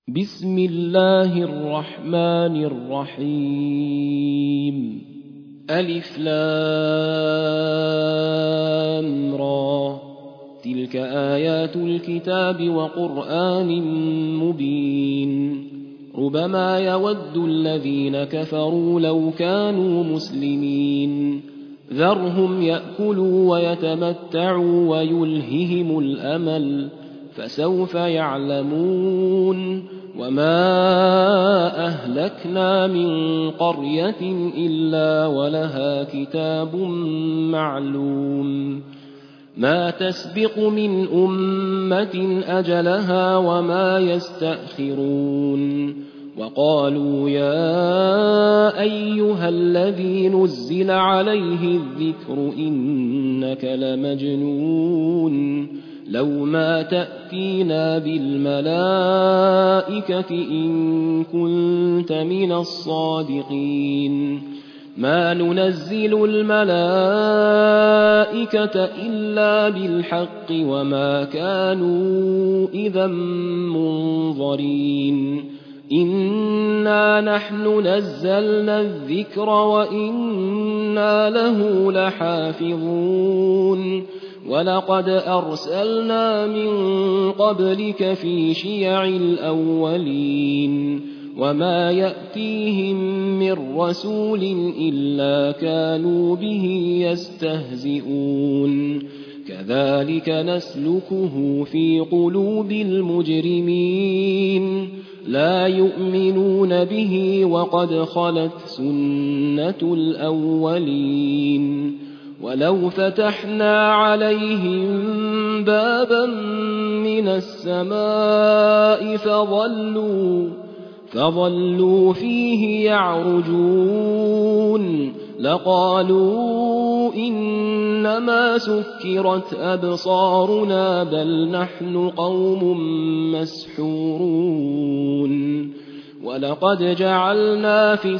بسم الله الرحمن الرحيم. ألف لام را، تلك آيات الكتاب وقرآن مبين. ربما يود الذين كفروا لو كانوا مسلمين، ذرهم يأكلوا ويتمتعوا ويلههم الأمل، فسوف يعلمون. وما أهلكنا من قرية إلا ولها كتاب معلوم، ما تسبق من أمة أجلها وما يستأخرون. وقالوا يا أيها الذي نزل عليه الذكر إنك لمجنون، لو ما تأتينا بالملائكة إن كنت من الصادقين. ما ننزل الملائكة إلا بالحق وما كانوا إذا منظرين. إنا نحن نزلنا الذكر وإنا له لحافظون. ولقد أرسلنا من قبلك في شيع الأولين، وما يأتيهم من رسول إلا كانوا به يستهزئون. كذلك نسلكه في قلوب المجرمين، لا يؤمنون به وقد خلت سنة الأولين. ولو فتحنا عليهم بابا من السماء فظلوا فيه يعرجون لقالوا إنما سكرت أبصارنا بل نحن قوم مسحورون. ولقد جعلنا في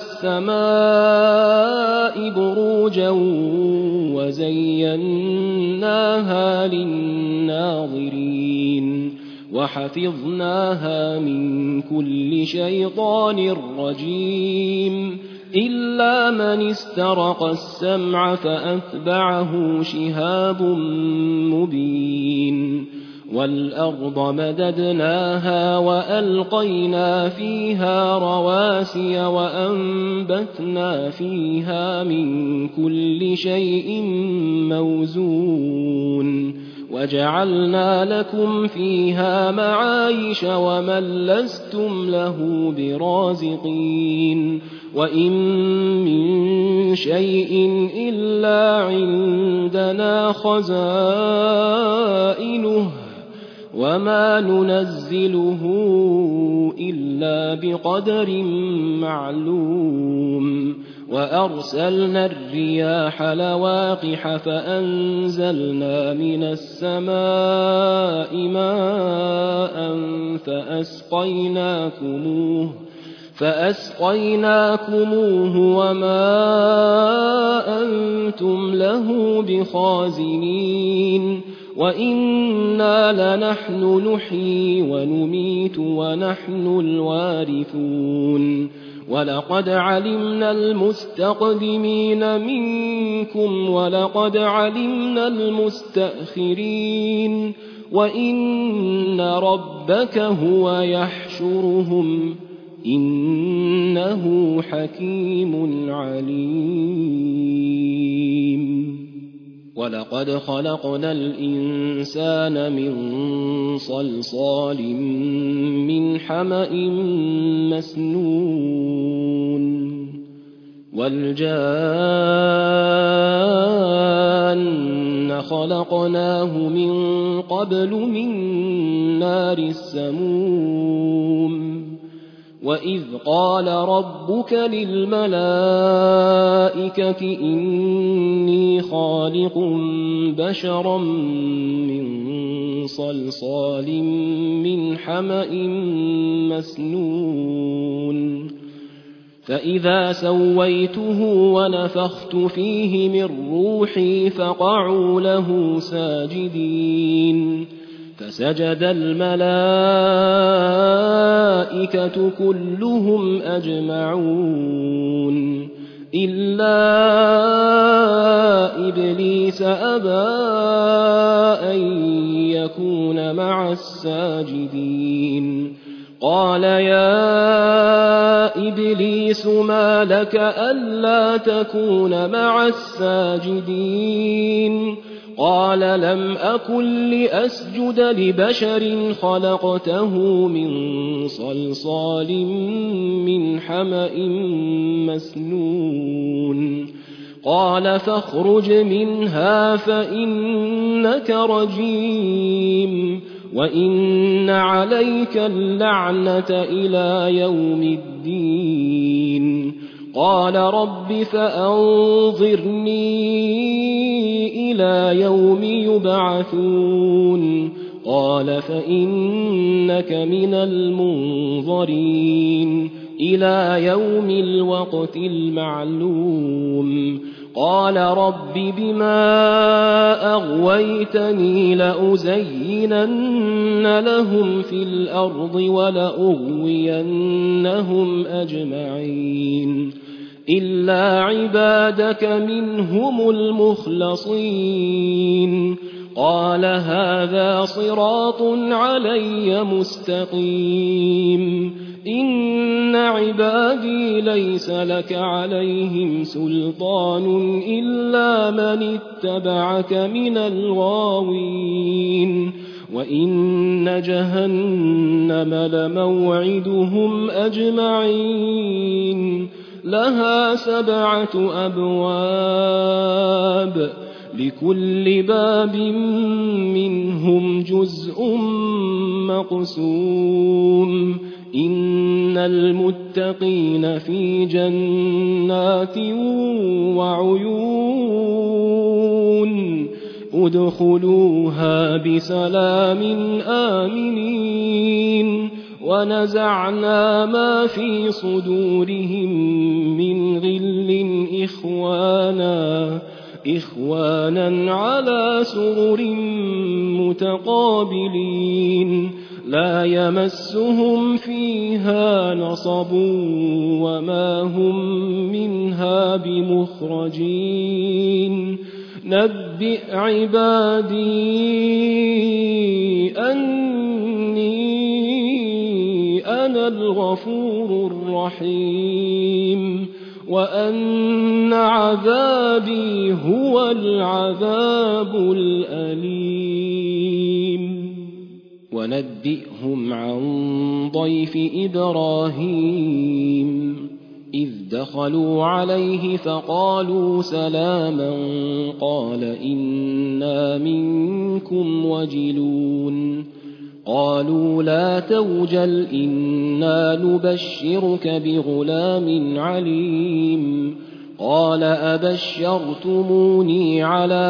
السماء بروجا وزيناها للناظرين وحفظناها من كل شيطان رجيم، إلا من استرق السمع فأتبعه شهاب مبين. والأرض مددناها وألقينا فيها رواسي وأنبتنا فيها من كل شيء موزون، وجعلنا لكم فيها معايش ومن لستم له برازقين. وإن من شيء إلا عندنا خزائنه وما ننزله إلا بقدر معلوم. وأرسلنا الرياح لواقح فأنزلنا من السماء ماء فأسقيناكموه وما أنتم له بخازنين. وإنا لنحن نحيي ونميت ونحن الوارثون. ولقد علمنا المستقدمين منكم ولقد علمنا المستأخرين، وإن ربك هو يحشرهم إنه حكيم عليم. ولقد خلقنا الإنسان من صلصال من حمأ مسنون، والجان خلقناه من قبل من نار السموم. وإذ قال ربك للملائكة إني خالق بشرا من صلصال من حمأ مسنون، فإذا سويته ونفخت فيه من روحي فقعوا له ساجدين. فسجد الملائكة كلهم أجمعون إلا إبليس أبى أن يكون مع الساجدين قال يا إبليس ما لك ألا تكون مع الساجدين قال لم أكن لأسجد لبشر خلقته من صلصال من حمأ مسنون قال فاخرج منها فإنك رجيم وإن عليك اللعنة إلى يوم الدين قال رب فأنظرني إلى يوم يبعثون قال فإنك من المنظرين إلى يوم الوقت المعلوم قال رب بما أغويتني لأزينن لهم في الأرض ولأغوينهم أجمعين إلا عبادك منهم المخلصين قال هذا صراط علي مستقيم إن عبادي ليس لك عليهم سلطان إلا من اتبعك من الغاوين وإن جهنم لموعدهم أجمعين لها 7 أبواب لكل باب منهم جزء مقسوم إن المتقين في جنات وعيون ادخلوها بسلام آمنين ونزعنا ما في صدورهم من غل إخوانا على سرر متقابلين لا يمسهم فيها نصب وما هم منها بمخرجين نبئ عبادي أني أنا الغفور الرحيم وأن عذابي هو العذاب الأليم ونبئهم عن ضيف إبراهيم إذ دخلوا عليه فقالوا سلاما قال إنا منكم وجلون قالوا لا توجل إنا نبشرك بغلام عليم قال أبشرتموني على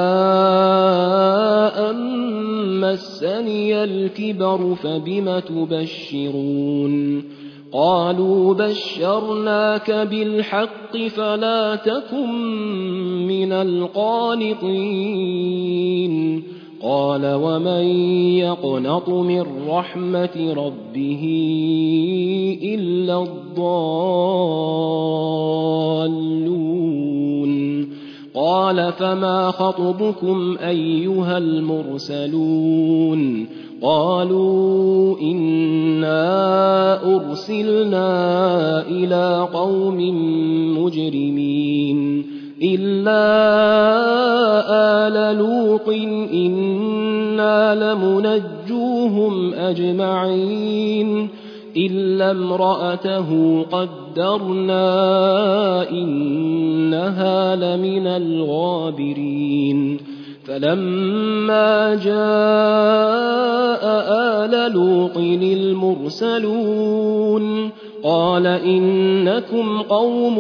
أن مسني الكبر فبم تبشرون قالوا بشرناك بالحق فلا تكن من القانطين قال ومن يقنط من رحمة ربه إلا الضالون قال فما خطبكم أيها المرسلون قالوا إنا أرسلنا إلى قوم مجرمين إلا آل لوط إنا لمنجوهم أجمعين إلا امرأته قدرنا إنها لمن الغابرين فلما جاء آل لوط المرسلون قال إنكم قوم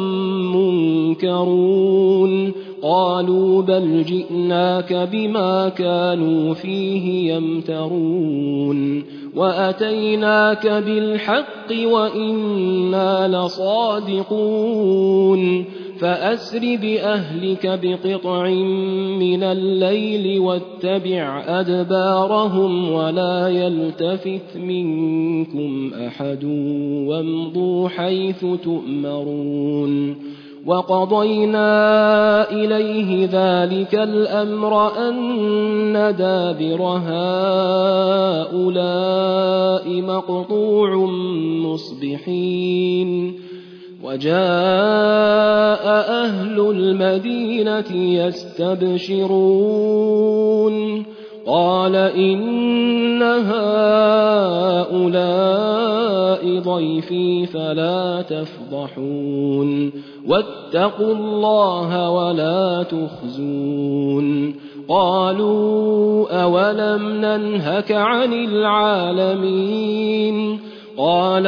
منكرون قالوا بل جئناك بما كانوا فيه يمترون وأتيناك بالحق وإنا لصادقون فأسر بأهلك بقطع من الليل واتبع أدبارهم ولا يلتفت منكم أحد وامضوا حيث تؤمرون وقضينا إليه ذلك الأمر أن دابر هؤلاء مقطوع مصبحين وجاء أهل المدينة يستبشرون قال إن هؤلاء ضيفي فلا تفضحون واتقوا الله ولا تخزون قالوا أولم ننهك عن العالمين قال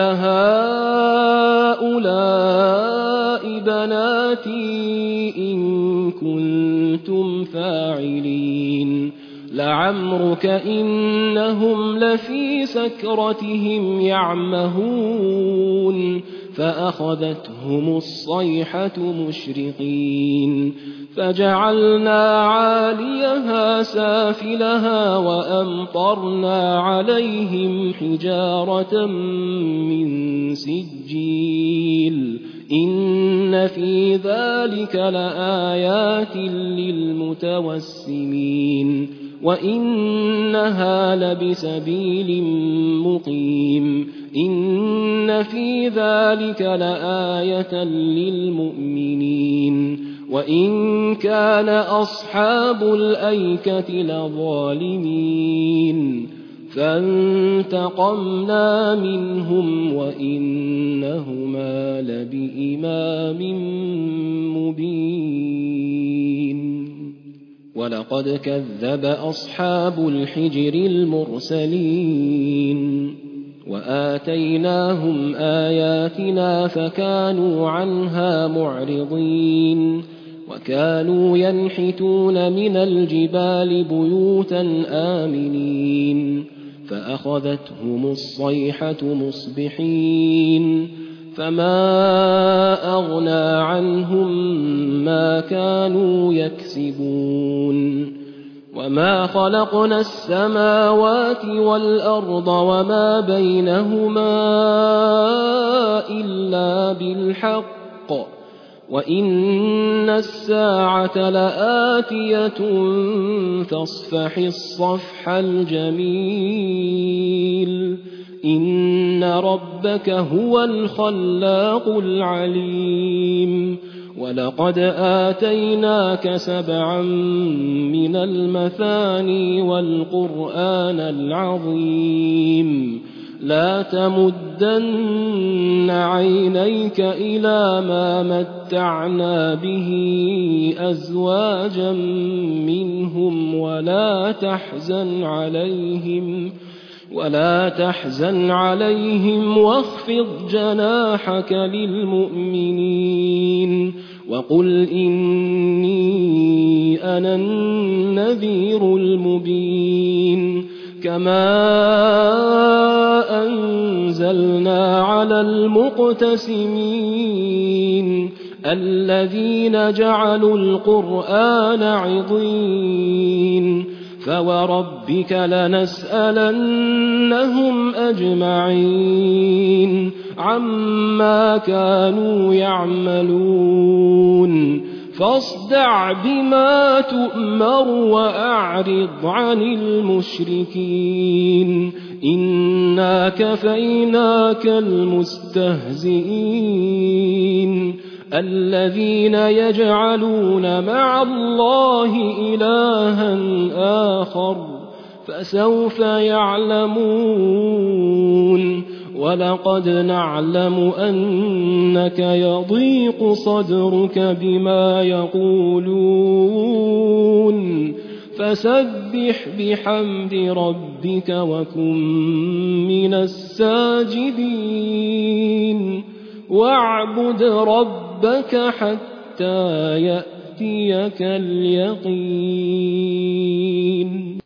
هؤلاء بناتي إن كنتم فاعلين لعمرك إنهم لفي سكرتهم يعمهون فأخذتهم الصيحة مشرقين فجعلنا عاليها سافلها وأمطرنا عليهم حجارة من سجيل إن في ذلك لآيات للمتوسمين وإنها لبسبيل مقيم إن في ذلك لآية للمؤمنين وإن كان أصحاب الأيكة لظالمين فانتقمنا منهم وإنهما لبإمام مبين ولقد كذب أصحاب الحجر المرسلين وآتيناهم آياتنا فكانوا عنها معرضين وكانوا ينحتون من الجبال بيوتا آمنين فأخذتهم الصيحة مصبحين فما أغنى عنهم ما كانوا يكسبون وما خلقنا السماوات والأرض وما بينهما إلا بالحق وإن الساعة لآتية فاصفح الصفح الجميل إن ربك هو الخلاق العليم ولقد آتيناك 7 من المثاني والقرآن العظيم لا تمدن عينيك إلى ما متعنا به أزواجا منهم ولا تحزن عليهم واخفض جناحك للمؤمنين وقل إني أنا النذير المبين كما أنزلنا على المقتسمين الذين جعلوا القرآن عضين فوربك لنسألنهم أجمعين عما كانوا يعملون فاصدع بما تؤمر وأعرض عن المشركين إنا كفيناك المستهزئين الذين يجعلون مع الله إلها آخر فسوف يعلمون ولقد نعلم أنك يضيق صدرك بما يقولون فسبح بحمد ربك وكن من الساجدين واعبد ربك حتى يأتيك اليقين.